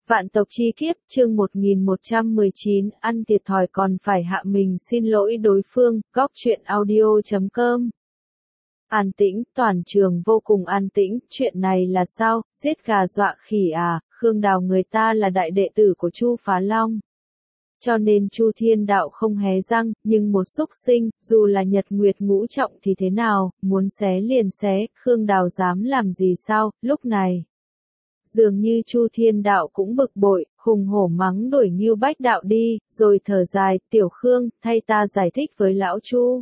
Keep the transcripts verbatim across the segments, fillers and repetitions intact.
Vạn tộc chi kiếp, chương một nghìn một trăm mười chín, ăn thiệt thòi còn phải hạ mình xin lỗi đối phương, góc truyện audio chấm com. An tĩnh, toàn trường vô cùng an tĩnh, chuyện này là sao, giết gà dọa khỉ à, Khương Đào người ta là đại đệ tử của Chu Phá Long. Cho nên Chu Thiên Đạo không hé răng, nhưng một xúc sinh, dù là nhật nguyệt ngũ trọng thì thế nào, muốn xé liền xé, Khương Đào dám làm gì sao, lúc này. Dường như Chu Thiên Đạo cũng bực bội, hùng hổ mắng đuổi Ngưu Bách Đạo đi, rồi thở dài, tiểu Khương, thay ta giải thích với lão Chu.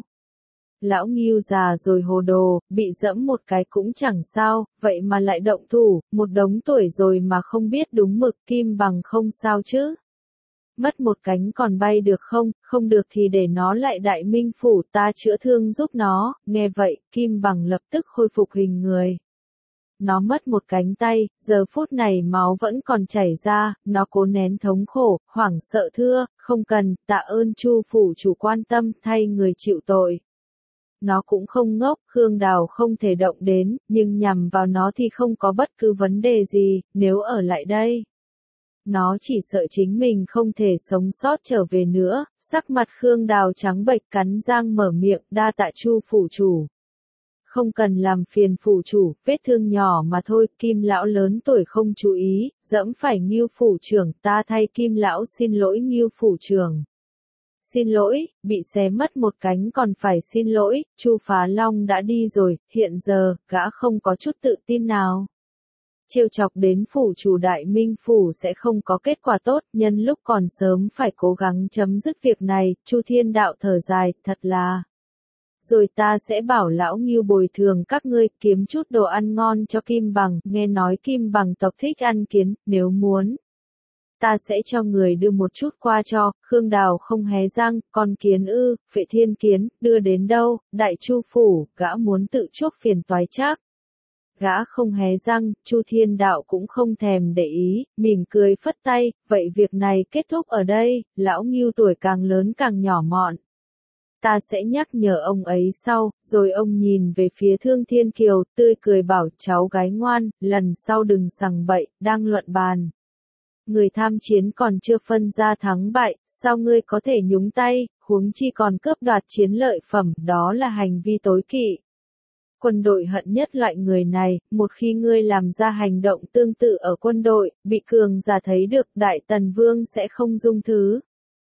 Lão Ngưu già rồi hồ đồ, bị dẫm một cái cũng chẳng sao, vậy mà lại động thủ, một đống tuổi rồi mà không biết đúng mực, Kim Bằng không sao chứ. Mất một cánh còn bay được không, không được thì để nó lại Đại Minh Phủ, ta chữa thương giúp nó, nghe vậy, Kim Bằng lập tức khôi phục hình người. Nó mất một cánh tay, giờ phút này máu vẫn còn chảy ra, nó cố nén thống khổ, hoảng sợ thưa, không cần, tạ ơn Chu phủ chủ quan tâm, thay người chịu tội. Nó cũng không ngốc, Khương Đào không thể động đến, nhưng nhằm vào nó thì không có bất cứ vấn đề gì, nếu ở lại đây. Nó chỉ sợ chính mình không thể sống sót trở về nữa, sắc mặt Khương Đào trắng bệch cắn răng mở miệng, đa tạ Chu phủ chủ. Không cần làm phiền phủ chủ, vết thương nhỏ mà thôi, Kim lão lớn tuổi không chú ý, dẫm phải Ngưu phủ trưởng, ta thay Kim lão xin lỗi Ngưu phủ trưởng. Xin lỗi, bị xé mất một cánh còn phải xin lỗi, Chu Phá Long đã đi rồi, hiện giờ, gã không có chút tự tin nào. Trêu chọc đến phủ chủ Đại Minh Phủ sẽ không có kết quả tốt, nhân lúc còn sớm phải cố gắng chấm dứt việc này, Chu Thiên Đạo thở dài, thật là. Rồi ta sẽ bảo lão Ngưu bồi thường các ngươi, kiếm chút đồ ăn ngon cho Kim Bằng, nghe nói Kim Bằng tộc thích ăn kiến, nếu muốn. Ta sẽ cho người đưa một chút qua cho, Khương Đào không hé răng, con kiến ư, Phệ Thiên Kiến, đưa đến đâu, Đại Chu Phủ, gã muốn tự chuốc phiền toái chắc. Gã không hé răng, Chu Thiên Đạo cũng không thèm để ý, mỉm cười phất tay, vậy việc này kết thúc ở đây, lão Ngưu tuổi càng lớn càng nhỏ mọn. Ta sẽ nhắc nhở ông ấy sau, rồi ông nhìn về phía Thương Thiên Kiều, tươi cười bảo cháu gái ngoan, lần sau đừng sằng bậy, đang luận bàn. Người tham chiến còn chưa phân ra thắng bại, sao ngươi có thể nhúng tay, huống chi còn cướp đoạt chiến lợi phẩm, đó là hành vi tối kỵ. Quân đội hận nhất loại người này, một khi ngươi làm ra hành động tương tự ở quân đội, bị cường giả thấy được, Đại Tần Vương sẽ không dung thứ.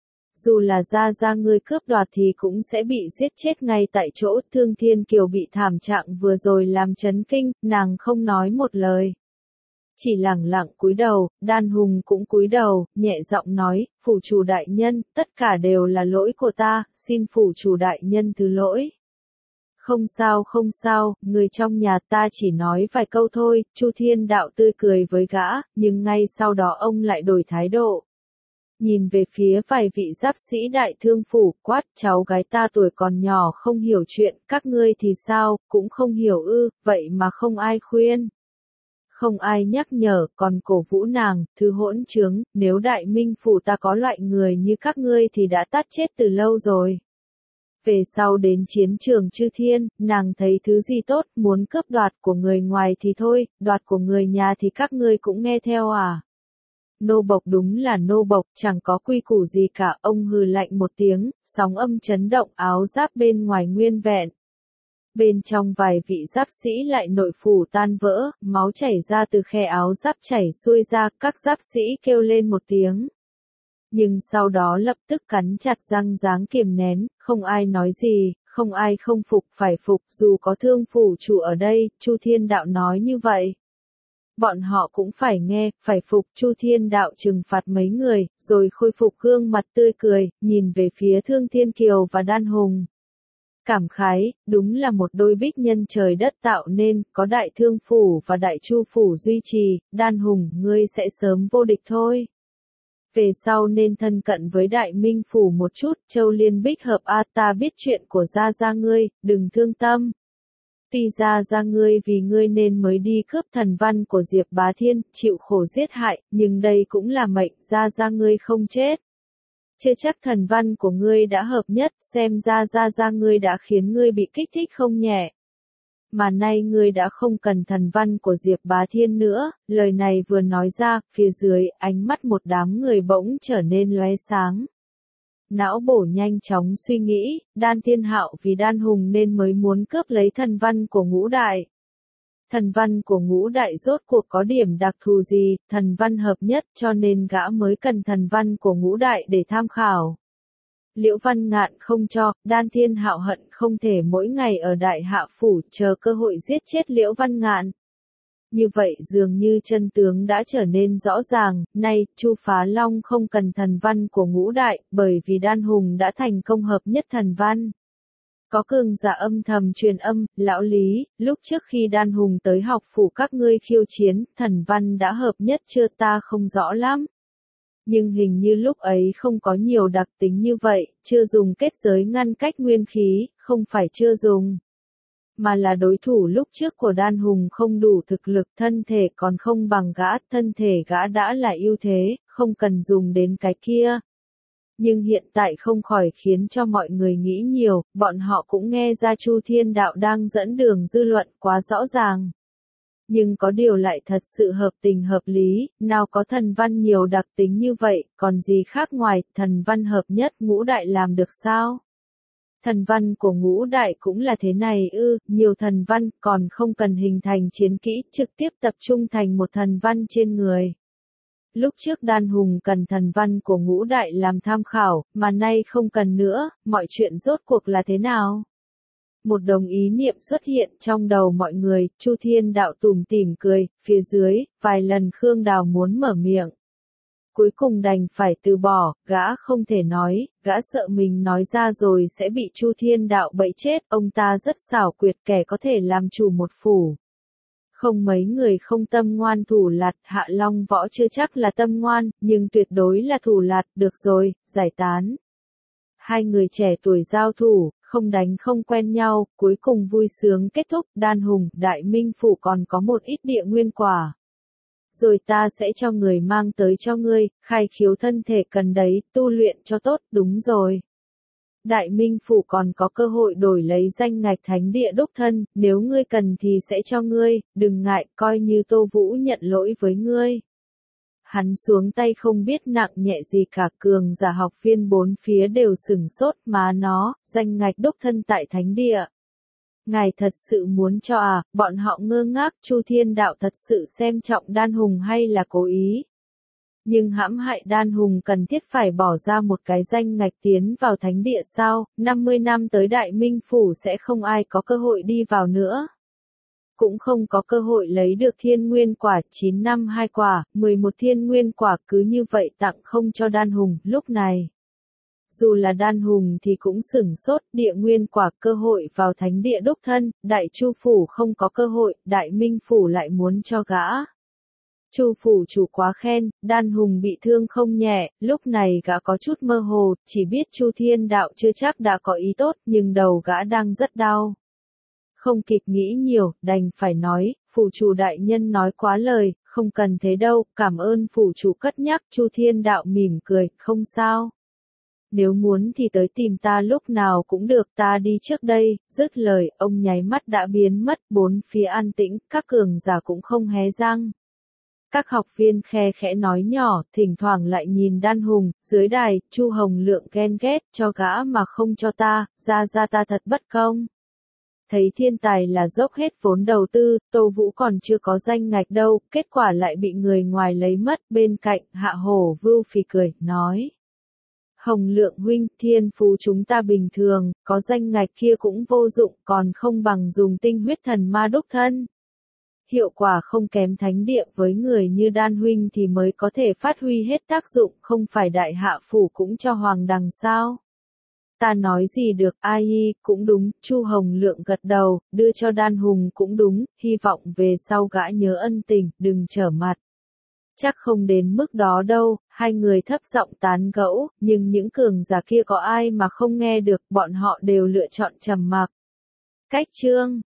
Dù là gia gia ngươi cướp đoạt thì cũng sẽ bị giết chết ngay tại chỗ, Thương Thiên Kiều bị thảm trạng vừa rồi làm chấn kinh, nàng không nói một lời. Chỉ lẳng lặng cúi đầu, Đan Hùng cũng cúi đầu, nhẹ giọng nói, phủ chủ đại nhân, tất cả đều là lỗi của ta, xin phủ chủ đại nhân thứ lỗi. Không sao không sao, người trong nhà ta chỉ nói vài câu thôi, Chu Thiên Đạo tươi cười với gã, nhưng ngay sau đó ông lại đổi thái độ. Nhìn về phía vài vị giáp sĩ đại thương phủ, quát, cháu gái ta tuổi còn nhỏ không hiểu chuyện, các ngươi thì sao, cũng không hiểu ư, vậy mà không ai khuyên. Không ai nhắc nhở, còn cổ vũ nàng, thứ hỗn trướng, nếu Đại Minh Phủ ta có loại người như các ngươi thì đã tát chết từ lâu rồi. Về sau đến chiến trường Chư Thiên, nàng thấy thứ gì tốt, muốn cướp đoạt của người ngoài thì thôi, đoạt của người nhà thì các ngươi cũng nghe theo à. Nô bộc đúng là nô bộc, chẳng có quy củ gì cả, ông hừ lạnh một tiếng, sóng âm chấn động, áo giáp bên ngoài nguyên vẹn. Bên trong vài vị giáp sĩ lại nội phủ tan vỡ, máu chảy ra từ khe áo giáp chảy xuôi ra, các giáp sĩ kêu lên một tiếng. Nhưng sau đó lập tức cắn chặt răng dáng kiềm nén, không ai nói gì, không ai không phục, phải phục, dù có Thương phủ chủ ở đây, Chu Thiên Đạo nói như vậy. Bọn họ cũng phải nghe, phải phục, Chu Thiên Đạo trừng phạt mấy người, rồi khôi phục gương mặt tươi cười, nhìn về phía Thương Thiên Kiều và Đan Hùng. Cảm khái, đúng là một đôi bích nhân trời đất tạo nên, có Đại Thương Phủ và Đại Chu Phủ duy trì, Đan Hùng, ngươi sẽ sớm vô địch thôi. Về sau nên thân cận với Đại Minh Phủ một chút, Châu Liên Bích hợp a ta biết chuyện của gia gia ngươi, đừng thương tâm. Tuy gia gia ngươi vì ngươi nên mới đi cướp thần văn của Diệp Bá Thiên, chịu khổ giết hại, nhưng đây cũng là mệnh, gia gia ngươi không chết. Chưa chắc thần văn của ngươi đã hợp nhất, xem ra gia gia ngươi đã khiến ngươi bị kích thích không nhẹ. Mà nay ngươi đã không cần thần văn của Diệp Bá Thiên nữa, lời này vừa nói ra, phía dưới, ánh mắt một đám người bỗng trở nên lóe sáng. Não bổ nhanh chóng suy nghĩ, Đan Thiên Hạo vì Đan Hùng nên mới muốn cướp lấy thần văn của ngũ đại. Thần văn của ngũ đại rốt cuộc có điểm đặc thù gì, thần văn hợp nhất cho nên gã mới cần thần văn của ngũ đại để tham khảo. Liễu Văn Ngạn không cho, Đan Thiên Hạo hận không thể mỗi ngày ở Đại Hạ Phủ chờ cơ hội giết chết Liễu Văn Ngạn. Như vậy dường như chân tướng đã trở nên rõ ràng, nay, Chu Phá Long không cần thần văn của ngũ đại, bởi vì Đan Hùng đã thành công hợp nhất thần văn. Có cường giả âm thầm truyền âm, lão Lý, lúc trước khi Đan Hùng tới học phủ các ngươi khiêu chiến, thần văn đã hợp nhất chưa ta không rõ lắm. Nhưng hình như lúc ấy không có nhiều đặc tính như vậy, chưa dùng kết giới ngăn cách nguyên khí, không phải chưa dùng. Mà là đối thủ lúc trước của Đan Hùng không đủ thực lực, thân thể còn không bằng gã, thân thể gã đã là ưu thế, không cần dùng đến cái kia. Nhưng hiện tại không khỏi khiến cho mọi người nghĩ nhiều, bọn họ cũng nghe ra Chu Thiên Đạo đang dẫn đường dư luận quá rõ ràng. Nhưng có điều lại thật sự hợp tình hợp lý, nào có thần văn nhiều đặc tính như vậy, còn gì khác ngoài, thần văn hợp nhất ngũ đại làm được sao? Thần văn của ngũ đại cũng là thế này ư, nhiều thần văn, còn không cần hình thành chiến kỹ, trực tiếp tập trung thành một thần văn trên người. Lúc trước Đan Hùng cần thần văn của ngũ đại làm tham khảo, mà nay không cần nữa, mọi chuyện rốt cuộc là thế nào? Một đồng ý niệm xuất hiện trong đầu mọi người, Chu Thiên Đạo tủm tỉm cười, phía dưới, vài lần Khương Đào muốn mở miệng. Cuối cùng đành phải từ bỏ, gã không thể nói, gã sợ mình nói ra rồi sẽ bị Chu Thiên Đạo bẫy chết, ông ta rất xảo quyệt kẻ có thể làm chủ một phủ. Không mấy người không tâm ngoan thủ lạt, Hạ Long Võ chưa chắc là tâm ngoan, nhưng tuyệt đối là thủ lạt, được rồi, giải tán. Hai người trẻ tuổi giao thủ, không đánh không quen nhau, cuối cùng vui sướng kết thúc, Đan Hùng, Đại Minh Phủ còn có một ít địa nguyên quả. Rồi ta sẽ cho người mang tới cho ngươi, khai khiếu thân thể cần đấy, tu luyện cho tốt, đúng rồi. Đại Minh Phủ còn có cơ hội đổi lấy danh ngạch thánh địa đúc thân, nếu ngươi cần thì sẽ cho ngươi, đừng ngại, coi như Tô Vũ nhận lỗi với ngươi. Hắn xuống tay không biết nặng nhẹ gì cả, cường giả học viên bốn phía đều sửng sốt, má nó, danh ngạch đúc thân tại thánh địa. Ngài thật sự muốn cho à, bọn họ ngơ ngác, Chu Thiên Đạo thật sự xem trọng Đan Hùng hay là cố ý. Nhưng hãm hại Đan Hùng cần thiết phải bỏ ra một cái danh ngạch tiến vào thánh địa sao, năm mươi năm tới Đại Minh Phủ sẽ không ai có cơ hội đi vào nữa. Cũng không có cơ hội lấy được thiên nguyên quả, chín năm hai quả, mười một thiên nguyên quả cứ như vậy tặng không cho Đan Hùng, lúc này. Dù là Đan Hùng thì cũng sửng sốt, địa nguyên quả cơ hội vào thánh địa đúc thân, Đại Chu Phủ không có cơ hội, Đại Minh Phủ lại muốn cho gã. Chu Phủ chủ quá khen, Đan Hùng bị thương không nhẹ, lúc này gã có chút mơ hồ, chỉ biết Chu Thiên Đạo chưa chắc đã có ý tốt, nhưng đầu gã đang rất đau. Không kịp nghĩ nhiều, đành phải nói, phủ chủ đại nhân nói quá lời, không cần thế đâu, cảm ơn phủ chủ cất nhắc, Chu Thiên Đạo mỉm cười, không sao. Nếu muốn thì tới tìm ta lúc nào cũng được, ta đi trước đây, dứt lời, ông nháy mắt đã biến mất, bốn phía an tĩnh, các cường giả cũng không hé răng. Các học viên khe khẽ nói nhỏ, thỉnh thoảng lại nhìn Đan Hùng, dưới đài, Chu Hồng Lượng ghen ghét, cho gã mà không cho ta, ra ra ta thật bất công. Thấy thiên tài là dốc hết vốn đầu tư, Tô Vũ còn chưa có danh ngạch đâu, kết quả lại bị người ngoài lấy mất, bên cạnh, Hạ Hổ Vưu phì cười, nói. Hồng Lượng huynh, thiên phú chúng ta bình thường, có danh ngạch kia cũng vô dụng, còn không bằng dùng tinh huyết thần ma đúc thân. Hiệu quả không kém thánh địa, với người như Đan huynh thì mới có thể phát huy hết tác dụng, không phải Đại Hạ Phủ cũng cho Hoàng Đằng sao. Ta nói gì được, ai, cũng đúng, Chu Hồng Lượng gật đầu, đưa cho Đan Hùng cũng đúng, hy vọng về sau gã nhớ ân tình, đừng trở mặt. Chắc không đến mức đó đâu, hai người thấp giọng tán gẫu, nhưng những cường giả kia có ai mà không nghe được, bọn họ đều lựa chọn trầm mặc. Cách chương